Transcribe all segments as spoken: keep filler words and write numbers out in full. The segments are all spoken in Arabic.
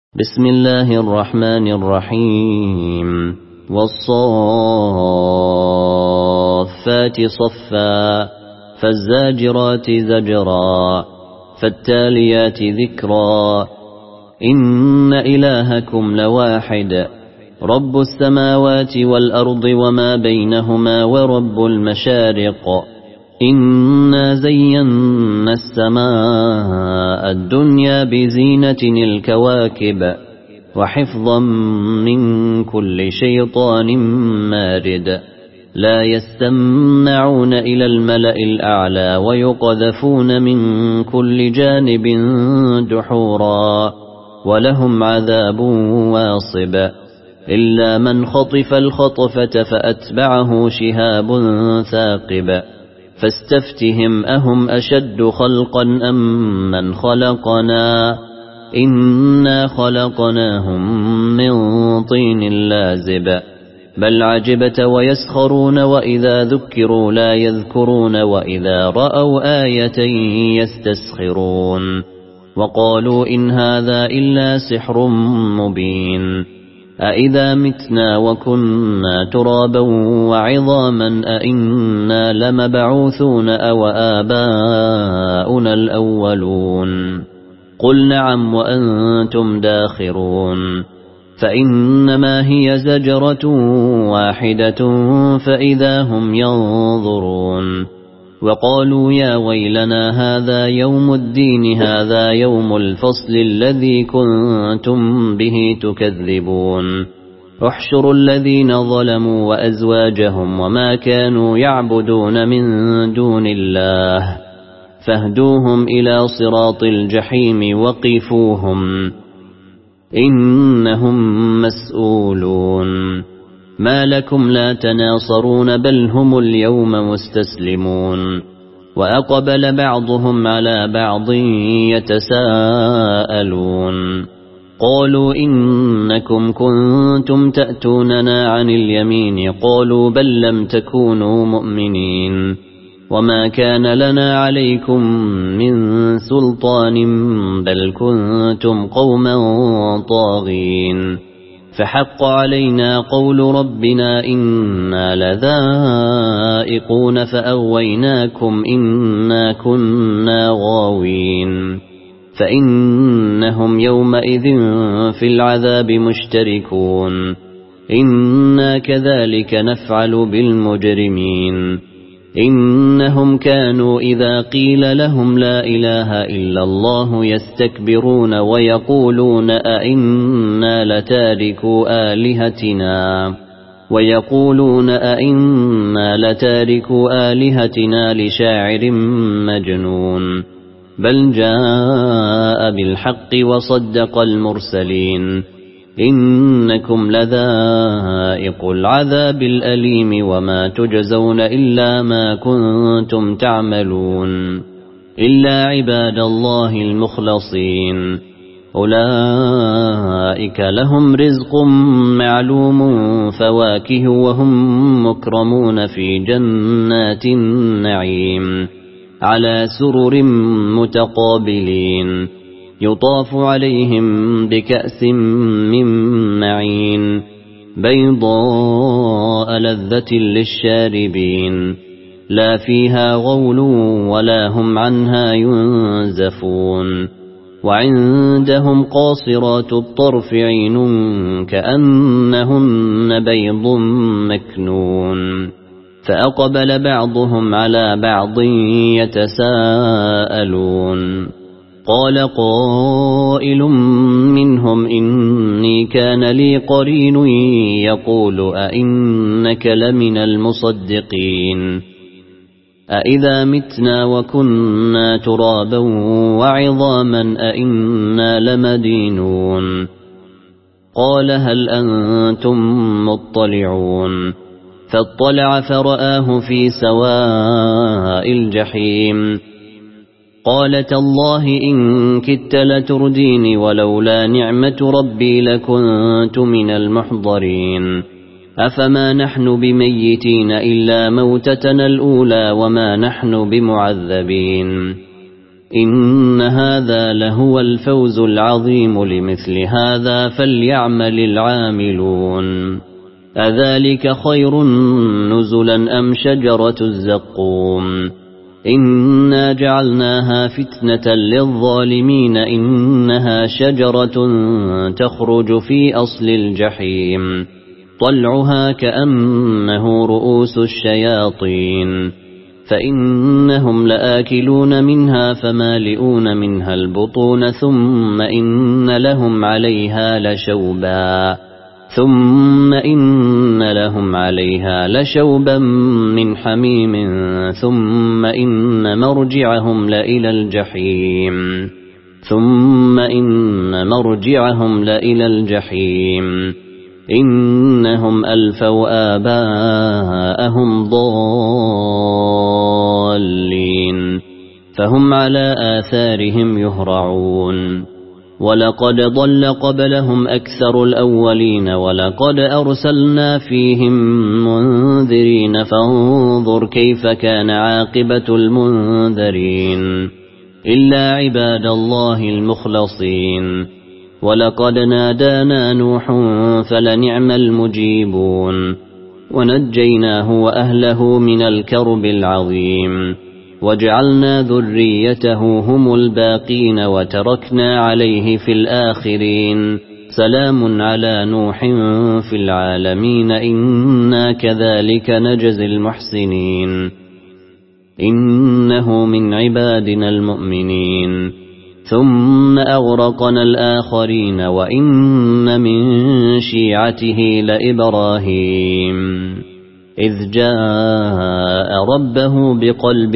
بسم الله الرحمن الرحيم والصافات صفا فالزاجرات زجرا فالتاليات ذكرا إن إلهكم لواحد رب السماوات والأرض وما بينهما ورب المشارق إنا زينا السماء الدنيا بزينة الكواكب وحفظا من كل شيطان مارد لا يستمعون إلى الملأ الأعلى ويقذفون من كل جانب دحورا ولهم عذاب واصب إلا من خطف الخطفة فأتبعه شهاب ثاقب فاستفتهم أهم أشد خلقا أم من خلقنا إنا خلقناهم من طين لازب بل عجبت ويسخرون وإذا ذكروا لا يذكرون وإذا رأوا آية يستسخرون وقالوا إن هذا إلا سحر مبين أإذا متنا وكنا ترابا وعظاما أإنا لمبعوثون أو آباؤنا الأولون قل نعم وأنتم داخرون فإنما هي زجرة واحدة فإذا هم ينظرون وقالوا يا ويلنا هذا يوم الدين هذا يوم الفصل الذي كنتم به تكذبون احشروا الذين ظلموا وأزواجهم وما كانوا يعبدون من دون الله فاهدوهم إلى صراط الجحيم وقفوهم إنهم مسؤولون ما لكم لا تناصرون بل هم اليوم مستسلمون وأقبل بعضهم على بعض يتساءلون قالوا إنكم كنتم تأتوننا عن اليمين قالوا بل لم تكونوا مؤمنين وما كان لنا عليكم من سلطان بل كنتم قوما طاغين فحق علينا قول ربنا إنا لذائقون فأغويناكم إنا كنا غاوين فإنهم يومئذ في العذاب مشتركون إنا كذلك نفعل بالمجرمين إنهم كانوا إذا قيل لهم لا إله إلا الله يستكبرون ويقولون أئنا لتاركوا آلهتنا ويقولون أئنا لتاركوا آلهتنا لشاعر مجنون بل جاء بالحق وصدق المرسلين إنكم لذائق العذاب الأليم وما تجزون إلا ما كنتم تعملون إلا عباد الله المخلصين أولئك لهم رزق معلوم فواكه وهم مكرمون في جنات النعيم على سرر متقابلين يطاف عليهم بكأس من معين بيضاء لذة للشاربين لا فيها غول ولا هم عنها ينزفون وعندهم قاصرات الطرف عين كأنهن بيض مكنون فأقبل بعضهم على بعض يتساءلون قال قائل منهم إني كان لي قرين يقول أئنك لمن المصدقين أئذا متنا وكنا ترابا وعظاما أئنا لمدينون قال هل أنتم مطلعون فاطلع فرآه في سواء الجحيم قال تالله إن كدت لترديني ولولا نعمة ربي لكنت من المحضرين أفما نحن بميتين إلا موتتنا الأولى وما نحن بمعذبين إن هذا لهو الفوز العظيم لمثل هذا فليعمل العاملون أذلك خير نزلا أم شجرة الزقوم إنا جعلناها فتنة للظالمين إنها شجرة تخرج في أصل الجحيم طلعها كأنه رؤوس الشياطين فإنهم لآكلون منها فمالئون منها البطون ثم إن لهم عليها لشوبا ثم إن لهم عليها لشوبا من حميم ثم إن مرجعهم لإلى الجحيم ثم إن مرجعهم لإلى الجحيم إنهم ألفوا آباءهم ضالين فهم على آثارهم يهرعون ولقد ضل قبلهم أكثر الأولين ولقد أرسلنا فيهم منذرين فانظر كيف كان عاقبة المنذرين إلا عباد الله المخلصين ولقد نادانا نوح فلنعم المجيبون ونجيناه وأهله من الكرب العظيم وجعلنا ذريته هم الباقين وتركنا عليه في الآخرين سلام على نوح في العالمين إنا كذلك نجزي المحسنين إنه من عبادنا المؤمنين ثم أغرقنا الآخرين وإن من شيعته لإبراهيم إذ جاء ربه بقلب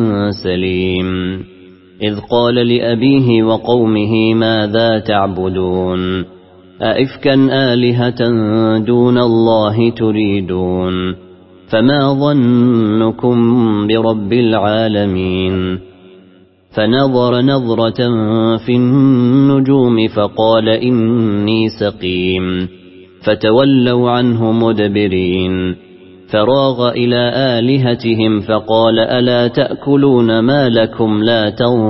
سليم إذ قال لأبيه وقومه ماذا تعبدون أئفكا آلهة دون الله تريدون فما ظنكم برب العالمين فنظر نظرة في النجوم فقال إني سقيم فتولوا عنه مدبرين فراغ إلى آلهتهم فقال ألا تأكلون ما لكم لا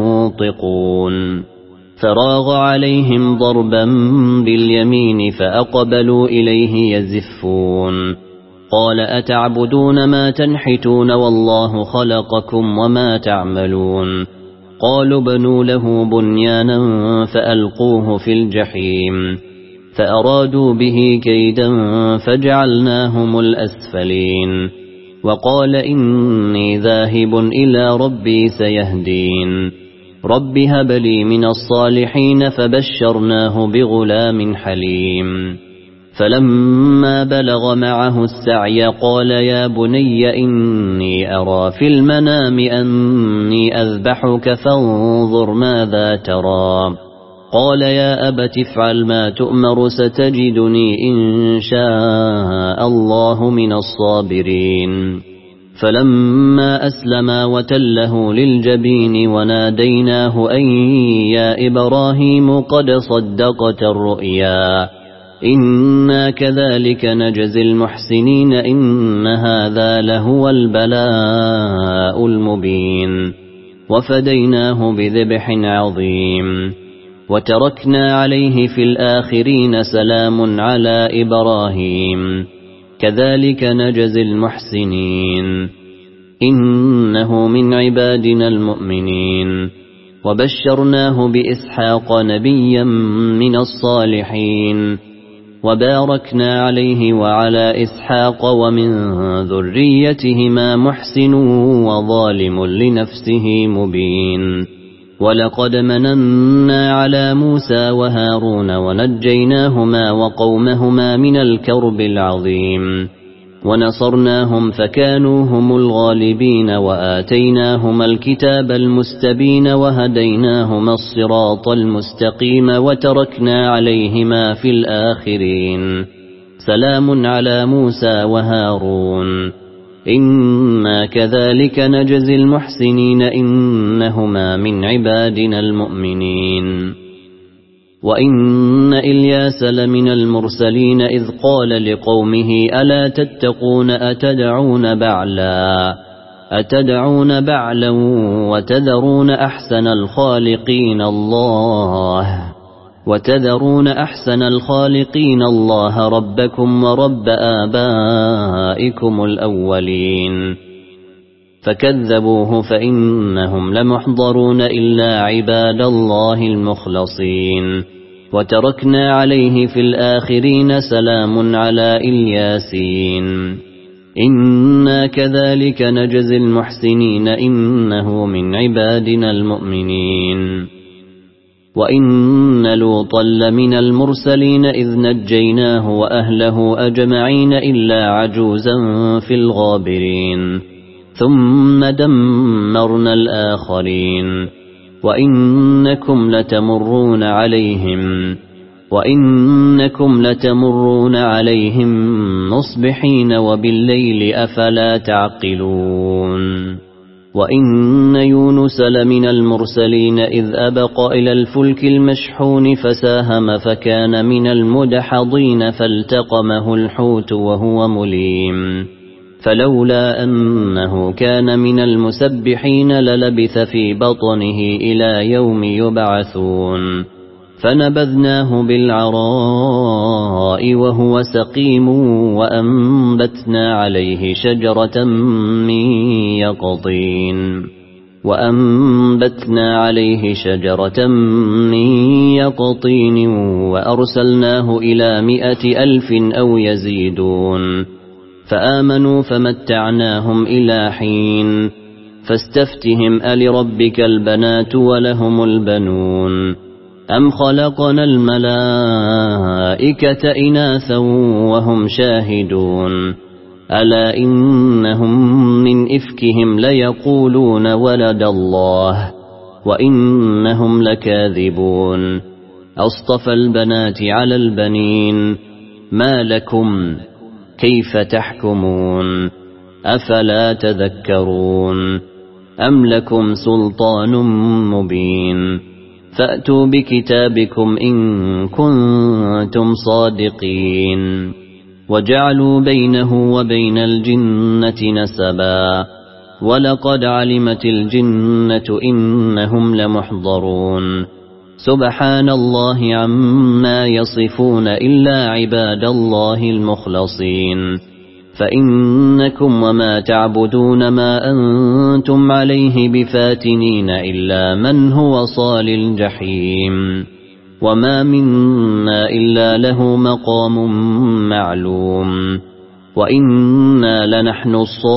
تنطقون فراغ عليهم ضربا باليمين فأقبلوا إليه يزفون قال أتعبدون ما تنحتون والله خلقكم وما تعملون قالوا بنوا له بنيانا فألقوه في الجحيم فأرادوا به كيدا فجعلناهم الأسفلين وقال إني ذاهب إلى ربي سيهدين رب هب لي من الصالحين فبشرناه بغلام حليم فلما بلغ معه السعي قال يا بني إني أرى في المنام أني أذبحك فانظر ماذا ترى قال يا أبت افعل ما تؤمر ستجدني إن شاء الله من الصابرين فلما أسلما وتله للجبين وناديناه أن يا إبراهيم قد صدقت الرؤيا إنا كذلك نجزي المحسنين إن هذا لهو البلاء المبين وفديناه بذبح عظيم وتركنا عليه في الآخرين سلام على إبراهيم كذلك نجزي المحسنين إنه من عبادنا المؤمنين وبشرناه بإسحاق نبيا من الصالحين وباركنا عليه وعلى إسحاق ومن ذريتهما محسن وظالم لنفسه مبين ولقد مننا على موسى وهارون ونجيناهما وقومهما من الكرب العظيم ونصرناهم فكانوا هم الغالبين وآتيناهما الكتاب المستبين وهديناهما الصراط المستقيم وتركنا عليهما في الآخرين سلام على موسى وهارون إنا كذلك نجزي المحسنين إنهما من عبادنا المؤمنين وإن إلياس لمن المرسلين إذ قال لقومه ألا تتقون أتدعون بعلا أتدعون بعلا وتذرون أحسن الخالقين الله وتذرون أحسن الخالقين الله ربكم ورب آبائكم الأولين فكذبوه فإنهم لمحضرون إلا عباد الله المخلصين وتركنا عليه في الآخرين سلام على الياسين إنا كذلك نجزي المحسنين إنه من عبادنا المؤمنين وإن لوطا لمن المرسلين إذ نجيناه وأهله أجمعين إلا عجوزا في الغابرين ثم دمرنا الآخرين وإنكم لتمرون عليهم وإنكم لتمرون عليهم مصبحين وبالليل أفلا تعقلون وإن يونس لمن المرسلين إذ أبق إلى الفلك المشحون فساهم فكان من المدحضين فالتقمه الحوت وهو مليم فلولا أنه كان من المسبحين للبث في بطنه إلى يوم يبعثون فنبذناه بالعراء وهو سقيم وأنبتنا عليه شجرة من يقطين وأنبتنا عليه شجرة من يقطين وأرسلناه إلى مائة ألف أو يزيدون فآمنوا فمتعناهم إلى حين فاستفتهم ألربك البنات ولهم البنون أم خلقنا الملائكة إناثا وهم شاهدون ألا إنهم من إفكهم ليقولون ولد الله وإنهم لكاذبون أصطفى البنات على البنين ما لكم كيف تحكمون أفلا تذكرون أم لكم سلطان مبين فأتوا بكتابكم إن كنتم صادقين وجعلوا بينه وبين الجنة نسبا ولقد علمت الجنة إنهم لمحضرون سبحان الله عما يصفون إلا عباد الله المخلصين فإنكم وما تعبدون ما أنتم عليه بفاتنين إلا من هو صال الجحيم وما منا إلا له مقام معلوم وإنا لنحن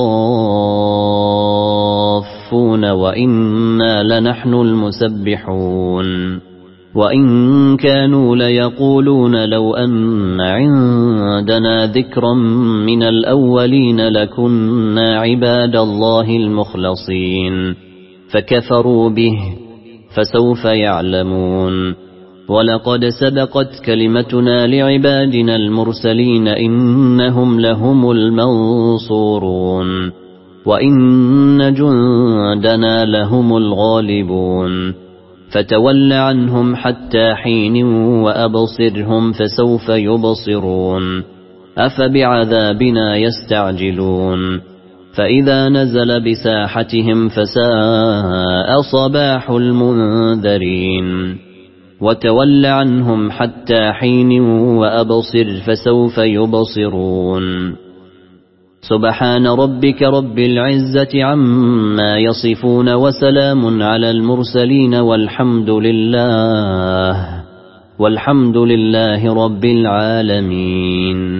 الصافون وإنا لنحن المسبحون وإن كانوا ليقولون لو أن عندنا ذكرا من الأولين لكنا عباد الله المخلصين فكفروا به فسوف يعلمون ولقد سبقت كلمتنا لعبادنا المرسلين إنهم لهم المنصورون وإن جندنا لهم الغالبون فتول عنهم حتى حين وأبصرهم فسوف يبصرون أفبعذابنا يستعجلون فإذا نزل بساحتهم فساء صباح المنذرين وتول عنهم حتى حين وأبصر فسوف يبصرون سبحان ربك رب العزة عما يصفون وسلام على المرسلين والحمد لله والحمد لله رب العالمين.